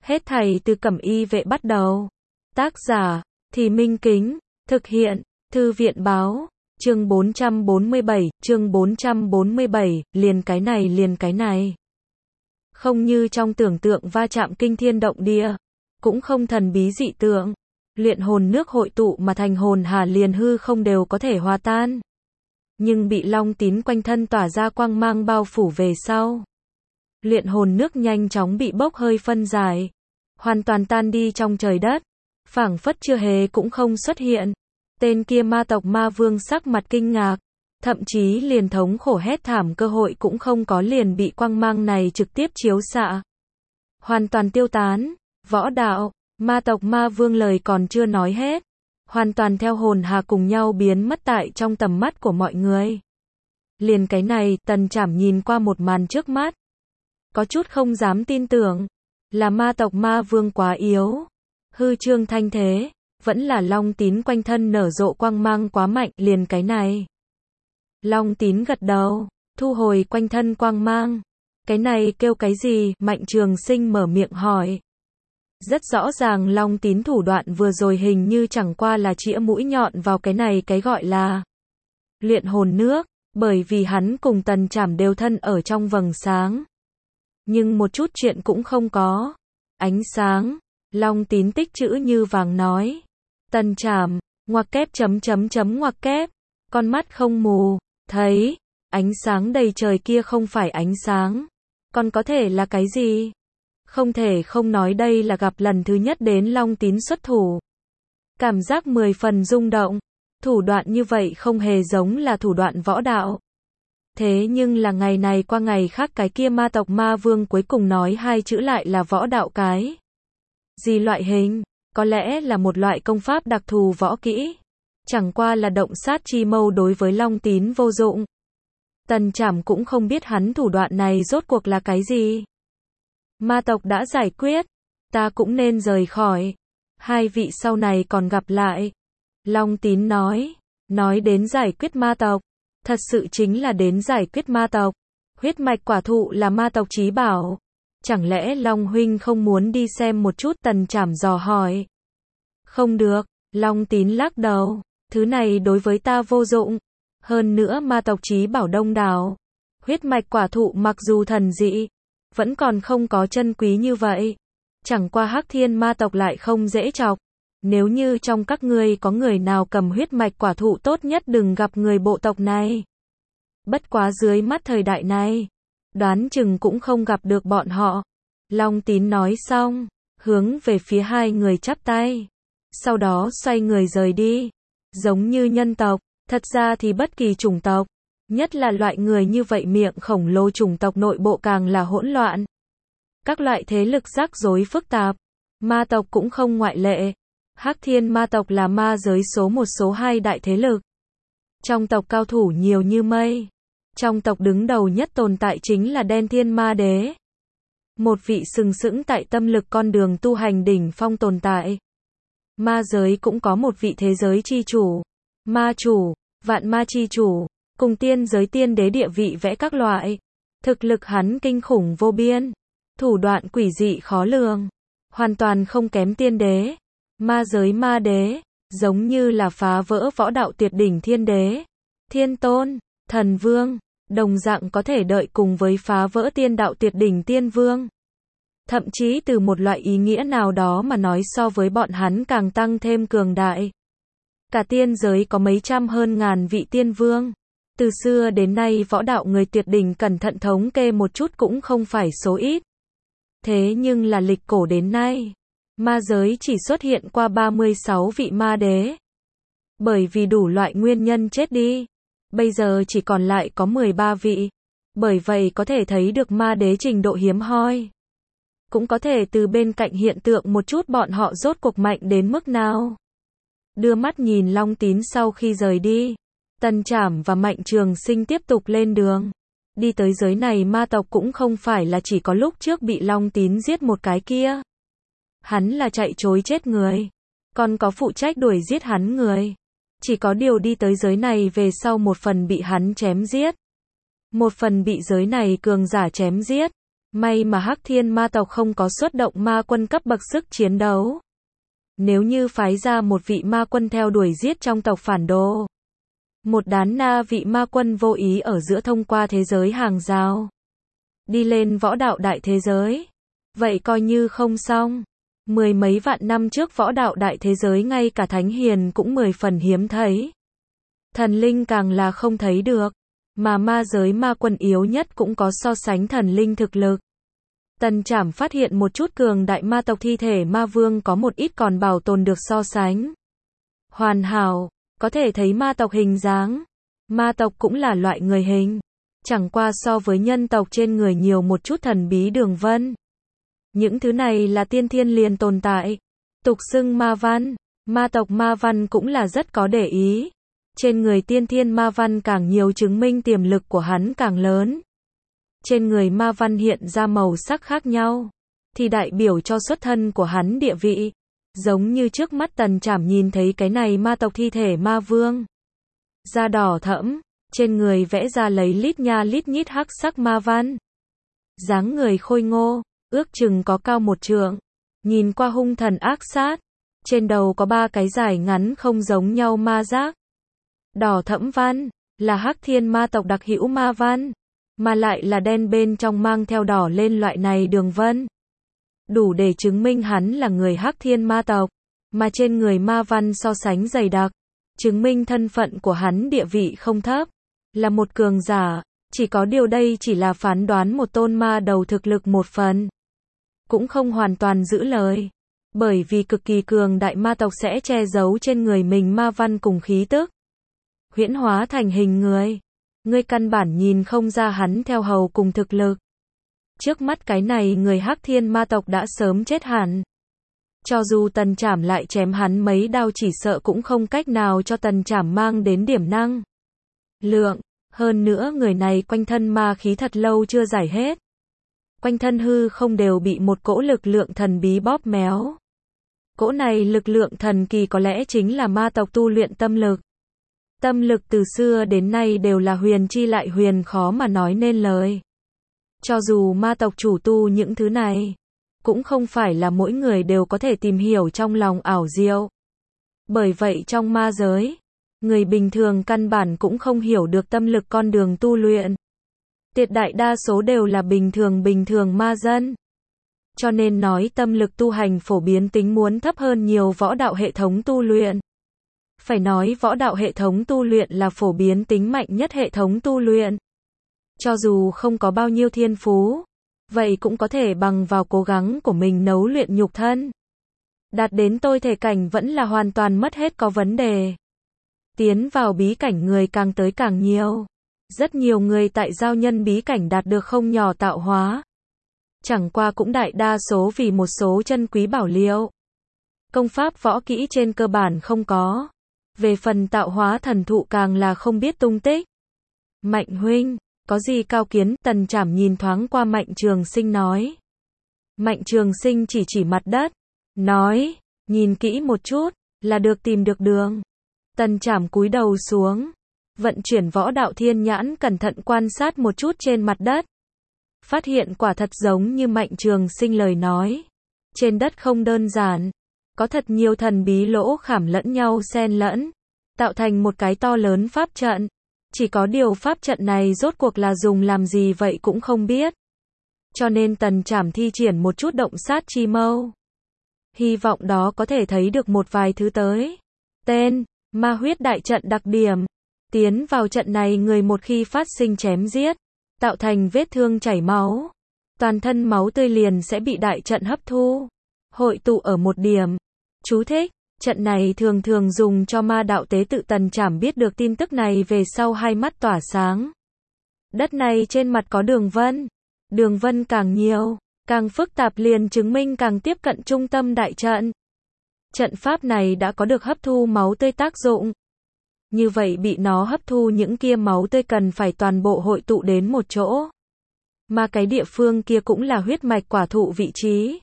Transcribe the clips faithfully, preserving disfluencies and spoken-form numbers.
Hết thảy từ Cẩm Y Vệ bắt đầu. Tác giả, Thì Minh Kính, thực hiện, Thư viện báo, chương bốn trăm bốn mươi bảy, chương bốn trăm bốn mươi bảy, liền cái này liền cái này. Không như trong tưởng tượng va chạm kinh thiên động địa, cũng không thần bí dị tượng, luyện hồn nước hội tụ mà thành hồn hà liền hư không đều có thể hòa tan. Nhưng bị Long Tín quanh thân tỏa ra quang mang bao phủ về sau. Luyện hồn nước nhanh chóng bị bốc hơi phân giải, hoàn toàn tan đi trong trời đất, phảng phất chưa hề cũng không xuất hiện. Tên kia ma tộc ma vương sắc mặt kinh ngạc, thậm chí liền thống khổ hét thảm cơ hội cũng không có, liền bị quang mang này trực tiếp chiếu xạ. Hoàn toàn tiêu tán, võ đạo, ma tộc ma vương lời còn chưa nói hết, hoàn toàn theo hồn hà cùng nhau biến mất tại trong tầm mắt của mọi người. Liền cái này, Tần Trảm nhìn qua một màn trước mắt, có chút không dám tin tưởng, là ma tộc ma vương quá yếu, hư trương thanh thế, vẫn là Long Tín quanh thân nở rộ quang mang quá mạnh, liền cái này. Long Tín gật đầu, thu hồi quanh thân quang mang. Cái này kêu cái gì? Mạnh Trường Sinh mở miệng hỏi. Rất rõ ràng Long Tín thủ đoạn vừa rồi hình như chẳng qua là chĩa mũi nhọn vào cái này cái gọi là luyện hồn nước, bởi vì hắn cùng Tần Trảm đều thân ở trong vầng sáng. Nhưng một chút chuyện cũng không có. Ánh sáng, Long Tín tích chữ như vàng nói. Tần Trảm, ngoặc kép chấm chấm chấm ngoặc kép, con mắt không mù, thấy, ánh sáng đầy trời kia không phải ánh sáng, còn có thể là cái gì? Không thể không nói đây là gặp lần thứ nhất đến Long Tín xuất thủ. Cảm giác mười phần rung động, thủ đoạn như vậy không hề giống là thủ đoạn võ đạo. Thế nhưng là ngày này qua ngày khác cái kia ma tộc ma vương cuối cùng nói hai chữ lại là võ đạo cái. Gì loại hình? Có lẽ là một loại công pháp đặc thù võ kỹ. Chẳng qua là động sát chi mâu đối với Long Tín vô dụng. Tần Trảm cũng không biết hắn thủ đoạn này rốt cuộc là cái gì. Ma tộc đã giải quyết, ta cũng nên rời khỏi. Hai vị sau này còn gặp lại. Long Tín nói, nói đến giải quyết ma tộc, thật sự chính là đến giải quyết ma tộc. Huyết mạch quả thụ là ma tộc chí bảo. Chẳng lẽ Long huynh không muốn đi xem một chút? Tần Trảm dò hỏi. Không được, Long Tín lắc đầu, thứ này đối với ta vô dụng. Hơn nữa ma tộc chí bảo đông đảo. Huyết mạch quả thụ mặc dù thần dị, vẫn còn không có chân quý như vậy. Chẳng qua Hắc Thiên ma tộc lại không dễ chọc. Nếu như trong các ngươi có người nào cầm huyết mạch quả thụ tốt nhất đừng gặp người bộ tộc này. Bất quá dưới mắt thời đại này, đoán chừng cũng không gặp được bọn họ. Long Tín nói xong, hướng về phía hai người chắp tay. Sau đó xoay người rời đi. Giống như nhân tộc, thật ra thì bất kỳ chủng tộc, nhất là loại người như vậy miệng khổng lồ chủng tộc nội bộ càng là hỗn loạn. Các loại thế lực rắc rối phức tạp, ma tộc cũng không ngoại lệ. Hắc Thiên ma tộc là ma giới số một số hai đại thế lực. Trong tộc cao thủ nhiều như mây. Trong tộc đứng đầu nhất tồn tại chính là Đen Thiên Ma Đế. Một vị sừng sững tại tâm lực con đường tu hành đỉnh phong tồn tại. Ma giới cũng có một vị thế giới chi chủ, ma chủ, vạn ma chi chủ, cùng tiên giới tiên đế địa vị vẽ các loại. Thực lực hắn kinh khủng vô biên, thủ đoạn quỷ dị khó lường, hoàn toàn không kém tiên đế. Ma giới ma đế, giống như là phá vỡ võ đạo tuyệt đỉnh thiên đế, thiên tôn, thần vương, đồng dạng có thể đợi cùng với phá vỡ tiên đạo tuyệt đỉnh tiên vương. Thậm chí từ một loại ý nghĩa nào đó mà nói so với bọn hắn càng tăng thêm cường đại. Cả tiên giới có mấy trăm hơn ngàn vị tiên vương. Từ xưa đến nay võ đạo người tuyệt đỉnh cẩn thận thống kê một chút cũng không phải số ít. Thế nhưng là lịch cổ đến nay, ma giới chỉ xuất hiện qua ba mươi sáu vị ma đế. Bởi vì đủ loại nguyên nhân chết đi. Bây giờ chỉ còn lại có mười ba vị. Bởi vậy có thể thấy được ma đế trình độ hiếm hoi. Cũng có thể từ bên cạnh hiện tượng một chút bọn họ rốt cuộc mạnh đến mức nào. Đưa mắt nhìn Long Tín sau khi rời đi. Tần Trảm và Mạnh Trường Sinh tiếp tục lên đường. Đi tới giới này ma tộc cũng không phải là chỉ có lúc trước bị Long Tín giết một cái kia. Hắn là chạy trối chết người. Còn có phụ trách đuổi giết hắn người. Chỉ có điều đi tới giới này về sau một phần bị hắn chém giết. Một phần bị giới này cường giả chém giết. May mà Hắc Thiên ma tộc không có xuất động ma quân cấp bậc sức chiến đấu. Nếu như phái ra một vị ma quân theo đuổi giết trong tộc phản đồ, một đán na vị ma quân vô ý ở giữa thông qua thế giới hàng rào, đi lên võ đạo đại thế giới, vậy coi như không xong. Mười mấy vạn năm trước võ đạo đại thế giới ngay cả thánh hiền cũng mười phần hiếm thấy. Thần linh càng là không thấy được, mà ma giới ma quân yếu nhất cũng có so sánh thần linh thực lực. Tần Trảm phát hiện một chút cường đại ma tộc thi thể ma vương có một ít còn bảo tồn được so sánh hoàn hảo, có thể thấy ma tộc hình dáng. Ma tộc cũng là loại người hình, chẳng qua so với nhân tộc trên người nhiều một chút thần bí đường vân. Những thứ này là tiên thiên liền tồn tại, tục xưng ma văn. Ma tộc ma văn cũng là rất có để ý. Trên người tiên thiên ma văn càng nhiều chứng minh tiềm lực của hắn càng lớn. Trên người ma văn hiện ra màu sắc khác nhau, thì đại biểu cho xuất thân của hắn địa vị. Giống như trước mắt Tần Trảm nhìn thấy cái này ma tộc thi thể ma vương. Da đỏ thẫm, trên người vẽ ra lấy lít nha lít nhít hắc sắc ma văn. Dáng người khôi ngô, ước chừng có cao một trượng, nhìn qua hung thần ác sát. Trên đầu có ba cái dài ngắn không giống nhau ma giác. Đỏ thẫm văn, là Hắc Thiên ma tộc đặc hữu ma văn, mà lại là đen bên trong mang theo đỏ lên loại này đường vân. Đủ để chứng minh hắn là người Hắc Thiên ma tộc, mà trên người ma văn so sánh dày đặc, chứng minh thân phận của hắn địa vị không thấp, là một cường giả. Chỉ có điều đây chỉ là phán đoán một tôn ma đầu thực lực một phần, cũng không hoàn toàn giữ lời, bởi vì cực kỳ cường đại ma tộc sẽ che giấu trên người mình ma văn cùng khí tức, huyễn hóa thành hình người. Ngươi căn bản nhìn không ra hắn theo hầu cùng thực lực. Trước mắt cái này người Hắc Thiên ma tộc đã sớm chết hẳn. Cho dù Tần Trảm lại chém hắn mấy đao chỉ sợ cũng không cách nào cho Tần Trảm mang đến điểm năng lượng. Hơn nữa người này quanh thân ma khí thật lâu chưa giải hết. Quanh thân hư không đều bị một cỗ lực lượng thần bí bóp méo. Cỗ này lực lượng thần kỳ có lẽ chính là ma tộc tu luyện tâm lực. Tâm lực từ xưa đến nay đều là huyền chi lại huyền khó mà nói nên lời. Cho dù ma tộc chủ tu những thứ này, cũng không phải là mỗi người đều có thể tìm hiểu trong lòng ảo diệu. Bởi vậy trong ma giới, người bình thường căn bản cũng không hiểu được tâm lực con đường tu luyện. Tuyệt đại đa số đều là bình thường bình thường ma dân. Cho nên nói tâm lực tu hành phổ biến tính muốn thấp hơn nhiều võ đạo hệ thống tu luyện. Phải nói võ đạo hệ thống tu luyện là phổ biến tính mạnh nhất hệ thống tu luyện. Cho dù không có bao nhiêu thiên phú, vậy cũng có thể bằng vào cố gắng của mình nấu luyện nhục thân. Đạt đến tôi thể cảnh vẫn là hoàn toàn mất hết có vấn đề. Tiến vào bí cảnh người càng tới càng nhiều. Rất nhiều người tại giao nhân bí cảnh đạt được không nhỏ tạo hóa. Chẳng qua cũng đại đa số vì một số chân quý bảo liệu. Công pháp võ kỹ trên cơ bản không có. Về phần tạo hóa thần thụ càng là không biết tung tích. Mạnh huynh, có gì cao kiến? Tần Trảm nhìn thoáng qua Mạnh Trường Sinh nói. Mạnh Trường Sinh chỉ chỉ mặt đất, nói, nhìn kỹ một chút, là được tìm được đường. Tần Trảm cúi đầu xuống, vận chuyển võ đạo thiên nhãn cẩn thận quan sát một chút trên mặt đất. Phát hiện quả thật giống như Mạnh Trường Sinh lời nói. Trên đất không đơn giản, có thật nhiều thần bí lỗ khảm lẫn nhau xen lẫn, tạo thành một cái to lớn pháp trận. Chỉ có điều pháp trận này rốt cuộc là dùng làm gì vậy cũng không biết. Cho nên Tần Trảm thi triển một chút động sát chi mâu. Hy vọng đó có thể thấy được một vài thứ tới. Tên, ma huyết đại trận đặc điểm. Tiến vào trận này người một khi phát sinh chém giết, tạo thành vết thương chảy máu. Toàn thân máu tươi liền sẽ bị đại trận hấp thu, hội tụ ở một điểm. Chú thích, trận này thường thường dùng cho ma đạo tế tự. Tần Trảm biết được tin tức này về sau hai mắt tỏa sáng. Đất này trên mặt có đường vân. Đường vân càng nhiều, càng phức tạp liền chứng minh càng tiếp cận trung tâm đại trận. Trận pháp này đã có được hấp thu máu tươi tác dụng. Như vậy bị nó hấp thu những kia máu tươi cần phải toàn bộ hội tụ đến một chỗ. Mà cái địa phương kia cũng là huyết mạch quả thụ vị trí.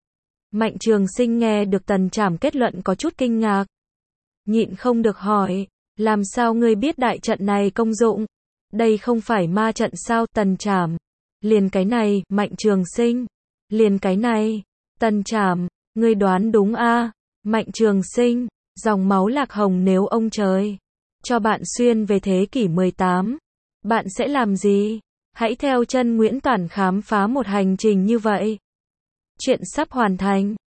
Mạnh Trường Sinh nghe được Tần Trảm kết luận có chút kinh ngạc. Nhịn không được hỏi, làm sao ngươi biết đại trận này công dụng? Đây không phải ma trận sao? Tần Trảm Liền cái này, Mạnh Trường Sinh. Liền cái này, Tân Trảm, ngươi đoán đúng a? Mạnh Trường Sinh, dòng máu lạc hồng nếu ông trời cho bạn xuyên về thế kỷ mười tám, bạn sẽ làm gì? Hãy theo chân Nguyễn Toản khám phá một hành trình như vậy. Chuyện sắp hoàn thành.